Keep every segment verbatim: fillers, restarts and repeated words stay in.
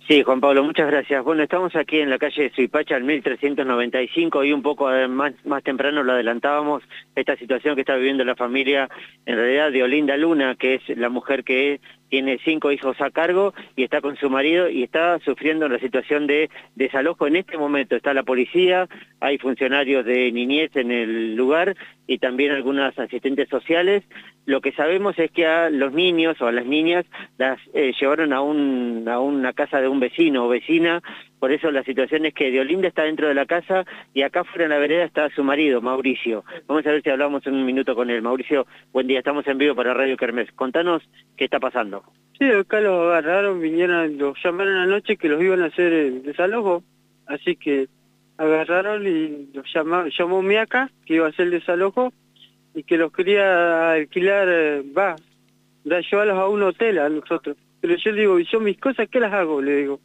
Sí, Juan Pablo, muchas gracias. Bueno, estamos aquí en la calle Suipacha, al mil trescientos noventa y cinco, y un poco eh, más, más temprano lo adelantábamos, esta situación que está viviendo la familia, en realidad, de Olinda Luna, que es la mujer que tiene cinco hijos a cargo y está con su marido y está sufriendo la situación de desalojo. En este momento está la policía, hay funcionarios de niñez en el lugar y también algunas asistentes sociales. Lo que sabemos es que a los niños o a las niñas las eh, llevaron a, un, a una casa de un vecino o vecina, por eso la situación es que Deolinda está dentro de la casa y acá fuera en la vereda está su marido, Mauricio. Vamos a ver si hablamos en un minuto con él. Mauricio, buen día, estamos en vivo para Radio Kermés. Contanos qué está pasando. Sí, acá los agarraron, vinieron, los llamaron anoche que los iban a hacer el desalojo, así que agarraron y los llamó, llamó Miaca, que iba a hacer el desalojo, y que los quería alquilar, va, da, llevarlos a un hotel a nosotros. Pero yo le digo, ¿y yo mis cosas qué las hago? Le digo.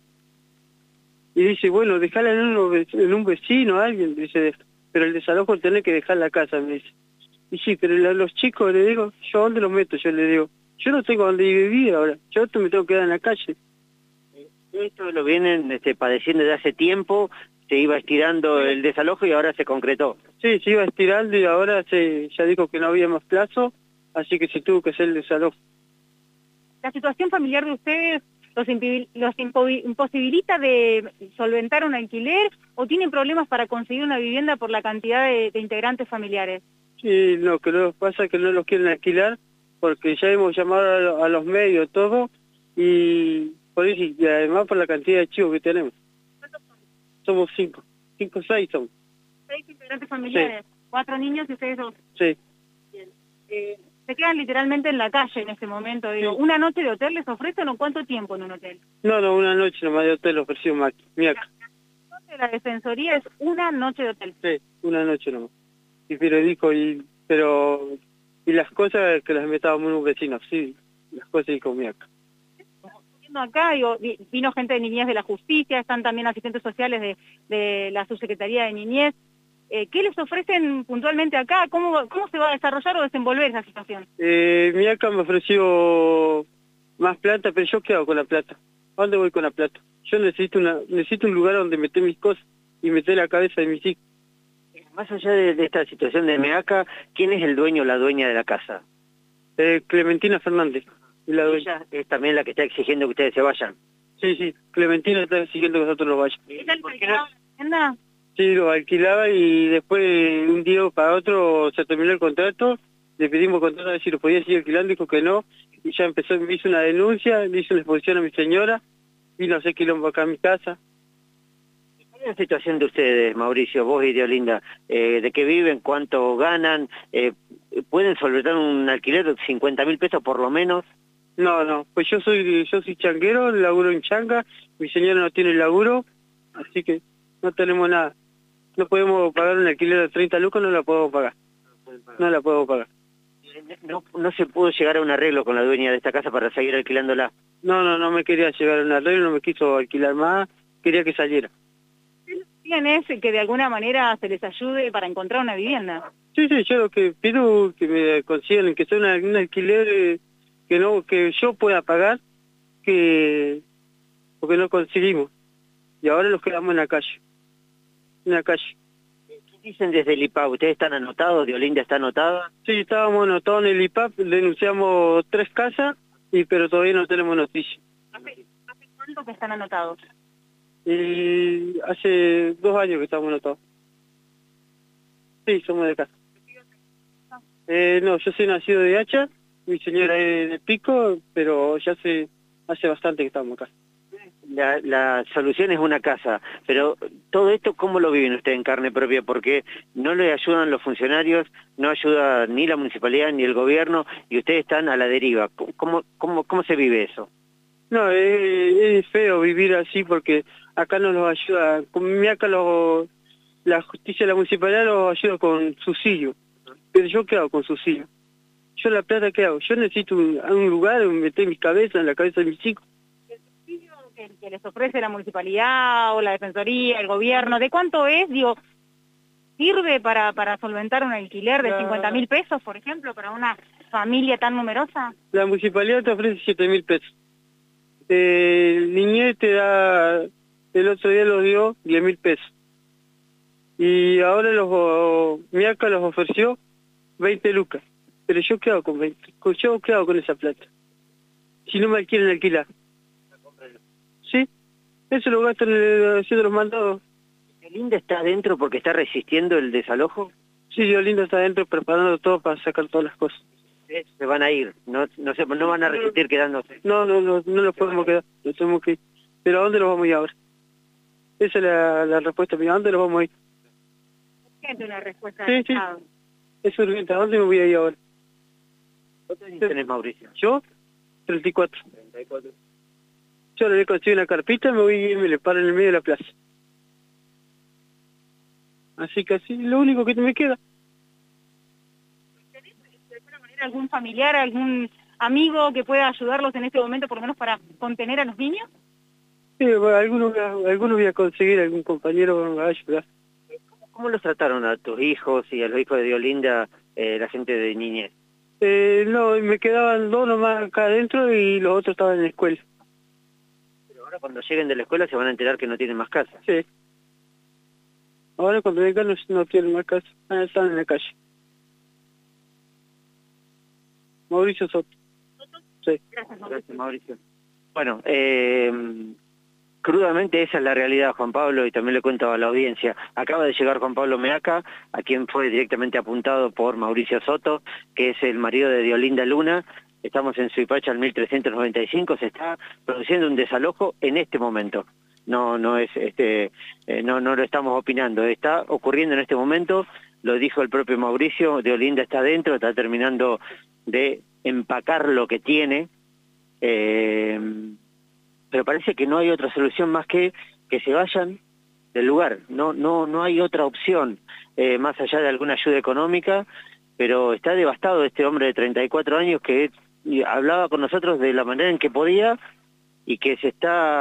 Y dice, bueno, dejala en un, en un vecino, alguien, dice, pero el desalojo tenés que dejar la casa, me dice. Y sí, pero la, los chicos, le digo, ¿yo a dónde los meto? Yo le digo, yo no tengo dónde vivir ahora, yo me tengo que quedar en la calle. Esto lo vienen este, padeciendo de hace tiempo, se iba estirando el desalojo y ahora se concretó. Sí, se iba estirando y ahora se ya dijo que no había más plazo, así que se tuvo que hacer el desalojo. ¿La situación familiar de ustedes los, los imposibilita de solventar un alquiler o tienen problemas para conseguir una vivienda por la cantidad de, de integrantes familiares? Sí, lo que nos pasa es que no los quieren alquilar porque ya hemos llamado a, a los medios todo y por eso, y además por la cantidad de chicos que tenemos. ¿Cuántos son? Somos cinco, cinco seis somos. Seis integrantes familiares, sí. Cuatro niños y ustedes dos. Sí. Bien. Eh, se quedan literalmente en la calle en este momento, digo. ¿Una noche de hotel les ofrecen o cuánto tiempo en un hotel? No, no, una noche nomás de hotel ofreció Miaca. La, la, la defensoría es una noche de hotel. Sí, una noche nomás. Y pero dijo, y, pero, y las cosas que las metábamos en un vecino, sí, las cosas dijo Miaca. Acá digo, vino gente de Niñez de la Justicia, están también asistentes sociales de, de la Subsecretaría de Niñez. Eh, ¿Qué les ofrecen puntualmente acá? ¿Cómo, cómo se va a desarrollar o desenvolver esa situación? Eh, Miaca me ofreció más plata, pero yo qué hago con la plata. ¿A dónde voy con la plata? Yo necesito una necesito un lugar donde meter mis cosas y meter la cabeza de mis hijos. Más allá de, de esta situación de Meaca, ¿quién es el dueño o la dueña de la casa? Eh, Clementina Fernández. Y la dueña. Ella es también la que está exigiendo que ustedes se vayan. Sí, sí, Clementina está exigiendo que nosotros nos vayamos. ¿Ella el que alquilaba la vivienda? Sí, lo alquilaba y después de un día para otro se terminó el contrato, le pedimos contrato a ver si lo podía seguir alquilando, dijo que no, y ya empezó, me hizo una denuncia, le hizo una exposición a mi señora, vino a hacer quilombo acá a mi casa. ¿Cuál es la situación de ustedes, Mauricio, vos y Deolinda? Eh, ¿De qué viven? ¿Cuánto ganan? Eh, ¿Pueden solventar un alquiler de cincuenta mil pesos por lo menos? No, no, pues yo soy yo soy changuero, laburo en changa, mi señora no tiene laburo, así que no tenemos nada. No podemos pagar un alquiler de treinta lucas, no la podemos pagar. No la podemos pagar. No, no se pudo llegar a un arreglo con la dueña de esta casa para seguir alquilándola. No, no, no me quería llegar a un arreglo, no me quiso alquilar más, quería que saliera. ¿Quién es que de alguna manera se les ayude para encontrar una vivienda? Sí, sí, yo lo que pido que me consigan, que sea una, un alquiler eh, que no que yo pueda pagar, que porque no conseguimos. Y ahora nos quedamos en la calle. En la calle. ¿Qué dicen desde el I P A? ¿Ustedes están anotados? ¿Deolinda está anotada? Sí, estábamos anotados en el I P A P, denunciamos tres casas, y pero todavía no tenemos noticia. ¿Hace, hace cuánto que están anotados? Y hace dos años que estamos anotados. Sí, somos de casa. Eh, no, yo soy nacido de Hacha, mi señora es de Pico, pero ya hace, hace bastante que estamos acá. La, la solución es una casa, pero todo esto, ¿cómo lo viven ustedes en carne propia? Porque no le ayudan los funcionarios, no ayuda ni la municipalidad ni el gobierno, y ustedes están a la deriva. ¿Cómo, cómo, cómo se vive eso? No, es, es feo vivir así porque acá no nos ayuda, con acá lo, la justicia de la municipalidad los ayuda con subsidio, pero yo qué hago con subsidio, yo la plata qué hago, yo necesito un, un lugar donde meter mi cabeza, en la cabeza de mis hijos. ¿El subsidio que, que les ofrece la municipalidad o la defensoría, el gobierno, de cuánto es? Digo, ¿sirve para, para solventar un alquiler de cincuenta mil pesos, por ejemplo, para una familia tan numerosa? La municipalidad te ofrece siete mil pesos. Eh, el niñez te da, el otro día los dio diez mil pesos. Y ahora los, Miaca los ofreció veinte lucas. Pero yo qué hago con veinte, yo qué hago con esa plata. Si no me quieren alquilar. Sí, eso lo gasto en el, haciendo los mandados. ¿Diolinda está adentro porque está resistiendo el desalojo? Sí, Diolinda está adentro preparando todo para sacar todas las cosas. Se van a ir, no, no, se, no van a resistir quedándose. No, no, no, no nos podemos quedar, nos tenemos que ir. Pero ¿a dónde nos vamos a ir ahora? Esa es la, la respuesta mía, ¿a dónde nos vamos a ir? Urgente una respuesta Sí, del sí, Estado. es urgente, ¿a dónde me voy a ir ahora? ¿Cuántos años tenés, Mauricio? ¿Yo? treinta y cuatro. Yo le consigo una carpita, me voy y me le paro en el medio de la plaza. Así que así, lo único que me queda. ¿Tenés de alguna manera algún familiar, algún amigo que pueda ayudarlos en este momento, por lo menos para contener a los niños? Sí, bueno, algunos, algunos voy a conseguir, algún compañero me va a ayudar. ¿Cómo los trataron a tus hijos y a los hijos de Diolinda, eh, la gente de niñez? Eh, no, me quedaban dos nomás acá adentro y los otros estaban en la escuela. Pero ahora cuando lleguen de la escuela se van a enterar que no tienen más casa. Sí. Ahora cuando vengan no, no tienen más casa, ah, están en la calle. Mauricio Soto. Sí. Gracias, Mauricio. Gracias, Mauricio. Bueno, eh, crudamente esa es la realidad, Juan Pablo, y también le cuento a la audiencia. Acaba de llegar Juan Pablo Meaca, a quien fue directamente apuntado por Mauricio Soto, que es el marido de Diolinda Luna. Estamos en Suipacha al mil trescientos noventa y cinco, se está produciendo un desalojo en este momento. No, no es, este, eh, no, no lo estamos opinando, está ocurriendo en este momento, lo dijo el propio Mauricio, Diolinda está adentro, está terminando de empacar lo que tiene, eh, pero parece que no hay otra solución más que que se vayan del lugar, no, no, no hay otra opción, eh, más allá de alguna ayuda económica, pero está devastado este hombre de treinta y cuatro años que hablaba con nosotros de la manera en que podía y que se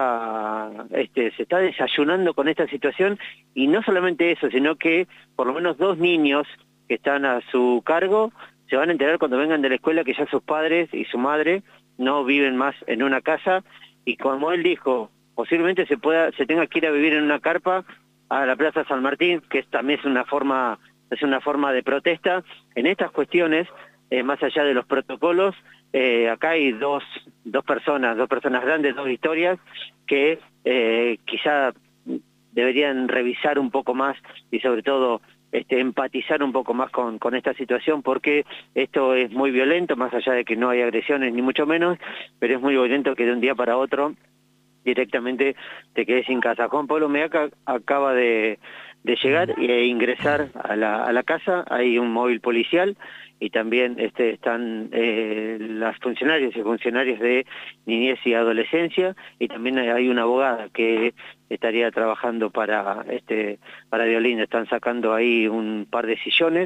está este se está desayunando con esta situación, y no solamente eso, sino que por lo menos dos niños que están a su cargo se van a enterar cuando vengan de la escuela que ya sus padres y su madre no viven más en una casa, y como él dijo, posiblemente se pueda se tenga que ir a vivir en una carpa a la Plaza San Martín, que es, también es una forma es una forma de protesta en estas cuestiones. Eh, más allá de los protocolos, eh, acá hay dos, dos personas, dos personas grandes, dos historias, que eh, quizá deberían revisar un poco más y sobre todo este, empatizar un poco más con, con esta situación, porque esto es muy violento, más allá de que no hay agresiones ni mucho menos, pero es muy violento que de un día para otro directamente te quedes sin casa. Juan Pablo Meaca acaba de, de llegar e ingresar a la, a la casa, hay un móvil policial, y también este, están eh, las funcionarias y funcionarios de niñez y adolescencia, y también hay una abogada que estaría trabajando para este para Diolinda. Están sacando ahí un par de sillones.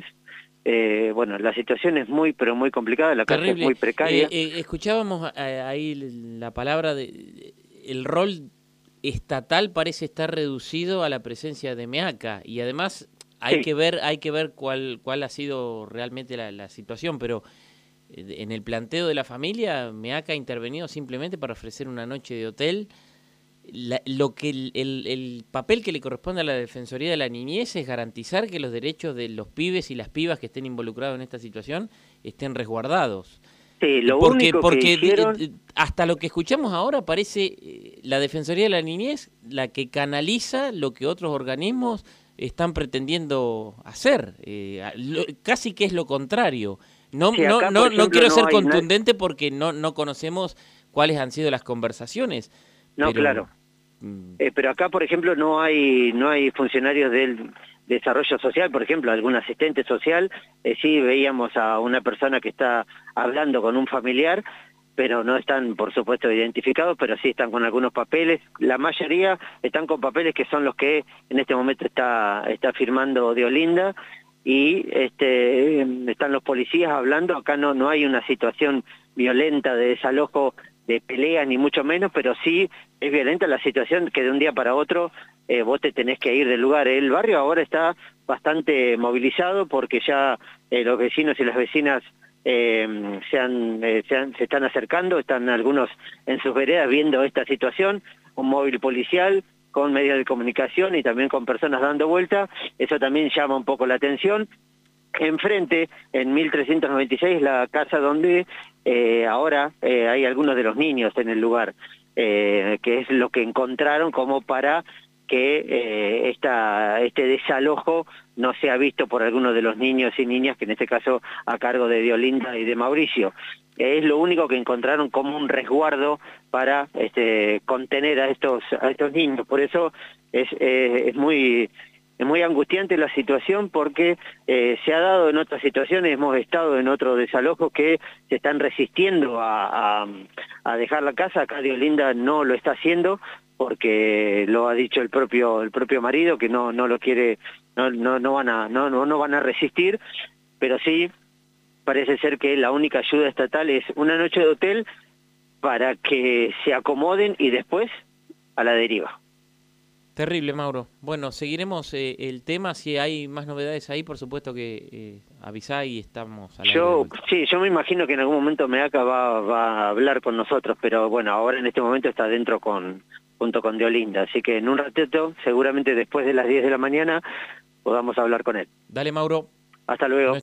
Eh, bueno, la situación es muy, pero muy complicada, la casa es muy precaria. Eh, eh, escuchábamos eh, ahí la palabra de... El rol estatal parece estar reducido a la presencia de Meaca, y además... Hay sí. que ver, hay que ver cuál, cuál ha sido realmente la, la situación, pero en el planteo de la familia, Meaca ha intervenido simplemente para ofrecer una noche de hotel. La, lo que el, el, el papel que le corresponde a la Defensoría de la Niñez es garantizar que los derechos de los pibes y las pibas que estén involucrados en esta situación estén resguardados. Sí, lo porque, único porque que hicieron... hasta lo que escuchamos ahora parece la Defensoría de la Niñez la que canaliza lo que otros organismos están pretendiendo hacer, eh, lo, casi que es lo contrario. No, sí, no, acá, no, ejemplo, no quiero no ser hay contundente na... porque no, no conocemos cuáles han sido las conversaciones. No, pero, claro. Mm. Eh, pero acá, por ejemplo, no hay no hay funcionarios del desarrollo social, por ejemplo, algún asistente social. Eh, sí veíamos a una persona que está hablando con un familiar, pero no están, por supuesto, identificados, pero sí están con algunos papeles. La mayoría están con papeles que son los que en este momento está está firmando Diolinda, y este están los policías hablando. Acá no no hay una situación violenta de desalojo, de pelea, ni mucho menos, pero sí es violenta la situación que de un día para otro eh, vos te tenés que ir del lugar. El barrio ahora está bastante movilizado porque ya eh, los vecinos y las vecinas eh, se, han, eh, se, han, se están acercando, están algunos en sus veredas viendo esta situación, un móvil policial con medios de comunicación y también con personas dando vuelta, eso también llama un poco la atención. Enfrente, en mil trescientos noventa y seis, la casa donde eh, ahora eh, hay algunos de los niños en el lugar, eh, que es lo que encontraron como para que eh, esta, este desalojo no sea visto por algunos de los niños y niñas, que en este caso a cargo de Diolinda y de Mauricio. Es lo único que encontraron como un resguardo para este, contener a estos, a estos niños. Por eso es, eh, es muy... Es muy angustiante la situación porque eh, se ha dado en otras situaciones, hemos estado en otros desalojos que se están resistiendo a, a, a dejar la casa. Acá Diolinda no lo está haciendo porque lo ha dicho el propio el propio marido, que no no lo quiere, no no no van a no no, no van a resistir, pero sí parece ser que la única ayuda estatal es una noche de hotel para que se acomoden y después a la deriva. Terrible, Mauro. Bueno, seguiremos eh, el tema. Si hay más novedades ahí, por supuesto que eh, avisá y estamos a la Yo, sí, yo me imagino que en algún momento Meaca va, va a hablar con nosotros, pero bueno, ahora en este momento está dentro con junto con Diolinda, así que en un ratito, seguramente después de las diez de la mañana, podamos hablar con él. Dale, Mauro. Hasta luego.